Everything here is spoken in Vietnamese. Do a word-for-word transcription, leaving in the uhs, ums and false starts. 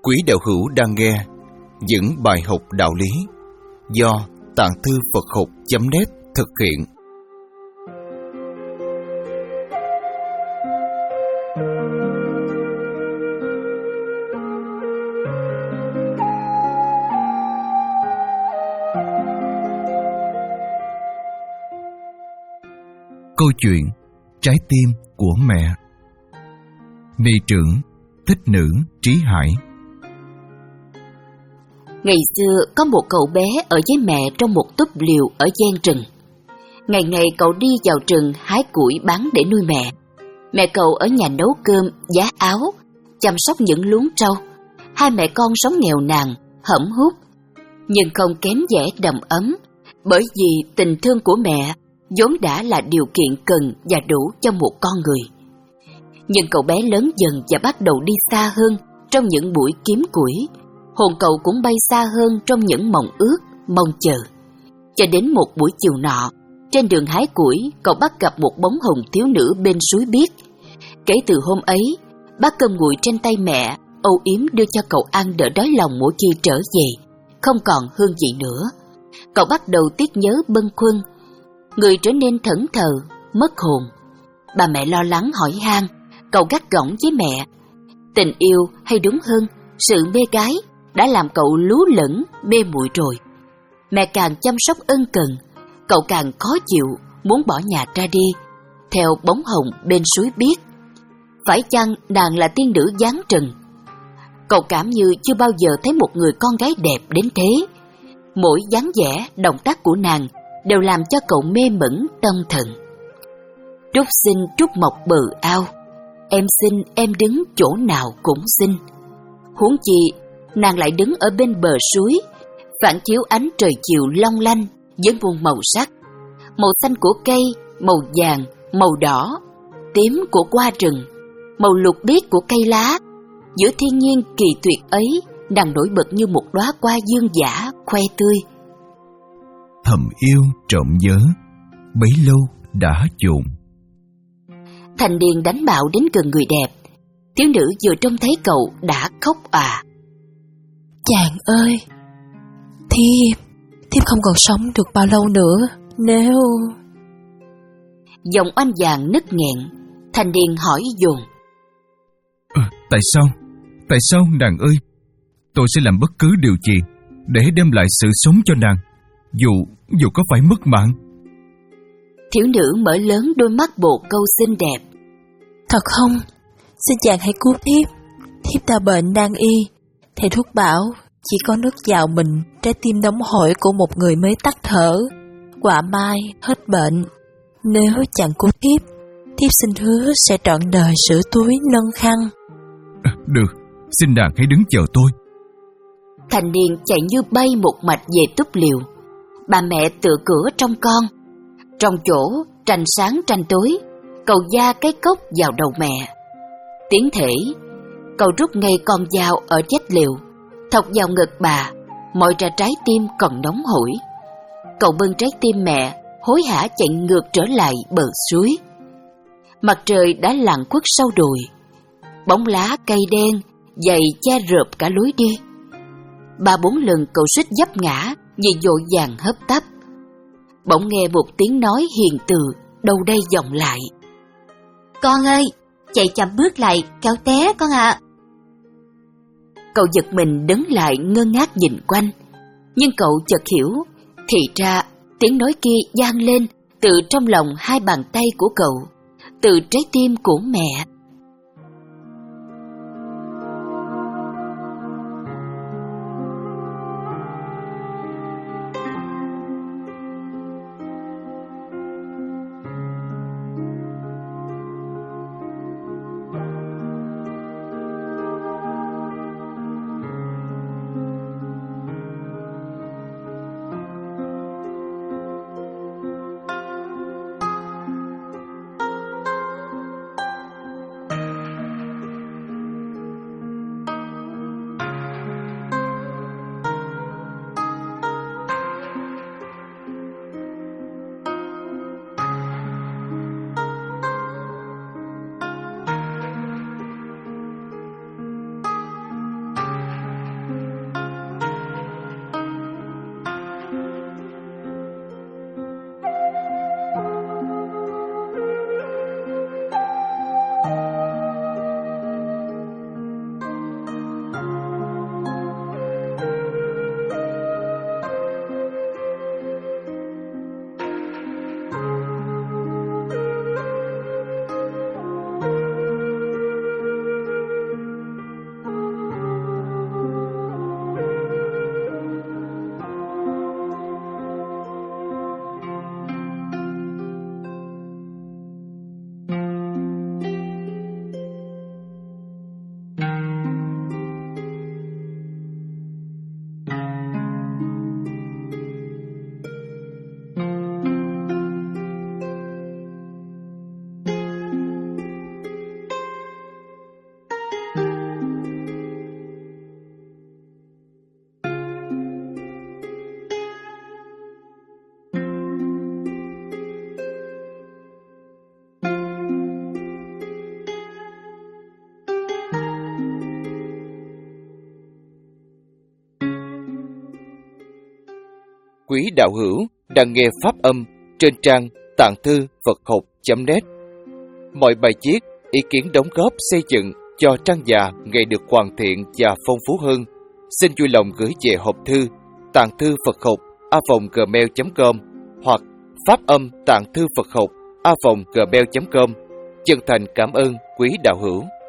Quý đạo hữu đang nghe những bài học đạo lý do Tạng Thư Phật Học chấm net thực hiện. Câu chuyện Trái tim của mẹ. Ni trưởng Thích Nữ Trí Hải. Ngày xưa có một cậu bé ở với mẹ trong một túp liều ở gian rừng. Ngày ngày cậu đi vào rừng hái củi bán để nuôi mẹ. Mẹ cậu ở nhà nấu cơm, giá áo, chăm sóc những luống trâu. Hai mẹ con sống nghèo nàn, hẩm hút, nhưng không kém vẻ đầm ấm, bởi vì tình thương của mẹ vốn đã là điều kiện cần và đủ cho một con người. Nhưng cậu bé lớn dần và bắt đầu đi xa hơn trong những buổi kiếm củi. Hồn cậu cũng bay xa hơn trong những mộng ước, mong chờ. Cho đến một buổi chiều nọ, trên đường hái củi, cậu bắt gặp một bóng hồng thiếu nữ bên suối biếc. Kể từ hôm ấy, bát cơm nguội trên tay mẹ âu yếm đưa cho cậu ăn đỡ đói lòng mỗi khi trở về, không còn hương vị nữa. Cậu bắt đầu tiếc nhớ bâng khuâng, người trở nên thẫn thờ, mất hồn. Bà mẹ lo lắng hỏi han, cậu gắt gỏng với mẹ. Tình yêu, hay đúng hơn, sự mê gái đã làm cậu lú lẫn, mê muội rồi. Mẹ càng chăm sóc ân cần, cậu càng khó chịu, muốn bỏ nhà ra đi, theo bóng hồng bên suối biếc. Phải chăng nàng là tiên nữ giáng trần? Cậu cảm như chưa bao giờ thấy một người con gái đẹp đến thế. Mỗi dáng vẻ, động tác của nàng đều làm cho cậu mê mẩn tâm thần. Trúc xinh trúc mọc bờ ao, em xinh em đứng chỗ nào cũng xinh. Huống chi nàng lại đứng ở bên bờ suối, phản chiếu ánh trời chiều long lanh với muôn màu sắc, màu xanh của cây, màu vàng, màu đỏ, tím của hoa rừng, màu lục biếc của cây lá. Giữa thiên nhiên kỳ tuyệt ấy, nàng nổi bật như một đóa hoa dương dã khoe tươi. Thầm yêu trộm nhớ, bấy lâu đã chồn. Thành Điền đánh bạo đến gần người đẹp. Thiếu nữ vừa trông thấy cậu đã khóc òa. Chàng ơi, thiếp, thiếp không còn sống được bao lâu nữa. Nếu... Giọng oanh vàng nứt nghẹn. Thành Điền hỏi dồn. À, tại sao? Tại sao nàng ơi? Tôi sẽ làm bất cứ điều gì để đem lại sự sống cho nàng, dù dù có phải mất mạng. Thiếu nữ mở lớn đôi mắt bồ câu xinh đẹp. Thật không? Xin chàng hãy cứu thiếp. Thiếp ta bệnh nan y. Thầy thuốc bảo chỉ có nước vào mình, trái tim nóng hổi của một người mới tắt thở, quả mai hết bệnh. Nếu chàng cứu thiếp, thiếp xin hứa sẽ trọn đời sửa túi nâng khăn. À, được, xin nàng hãy đứng chờ tôi. Thành Niên chạy như bay một mạch về túp liều. Bà mẹ tựa cửa trong con. Trong chỗ tranh sáng tranh tối, cậu gia cái cốc vào đầu mẹ. Tiến thể, cậu rút ngay con dao ở vách liều, thọc vào ngực bà, moi ra trái tim còn nóng hổi. Cậu bưng trái tim mẹ, hối hả chạy ngược trở lại bờ suối. Mặt trời đã lặn khuất sâu đồi, bóng lá cây đen dày che rợp cả lối đi. Ba bốn lần cậu suýt vấp ngã vì vội vàng hấp tấp. Bỗng nghe một tiếng nói hiền từ đâu đây vọng lại. Con ơi, chạy chậm bước lại, kéo té con ạ. À. Cậu giật mình đứng lại ngơ ngác nhìn quanh, nhưng cậu chợt hiểu, thì ra tiếng nói kia vang lên từ trong lòng hai bàn tay của cậu, từ trái tim của mẹ. quý đạo hữu đang nghe pháp âm trên trang tạng thư Phật học chấm net. Mọi bài viết, ý kiến đóng góp xây dựng cho trang già ngày được hoàn thiện và phong phú hơn, xin vui lòng gửi về hộp thư tạng thư Phật học a vòng gmail chấm com hoặc pháp âm tạng thư Phật học a vòng gmail chấm com. Chân thành cảm ơn quý đạo hữu.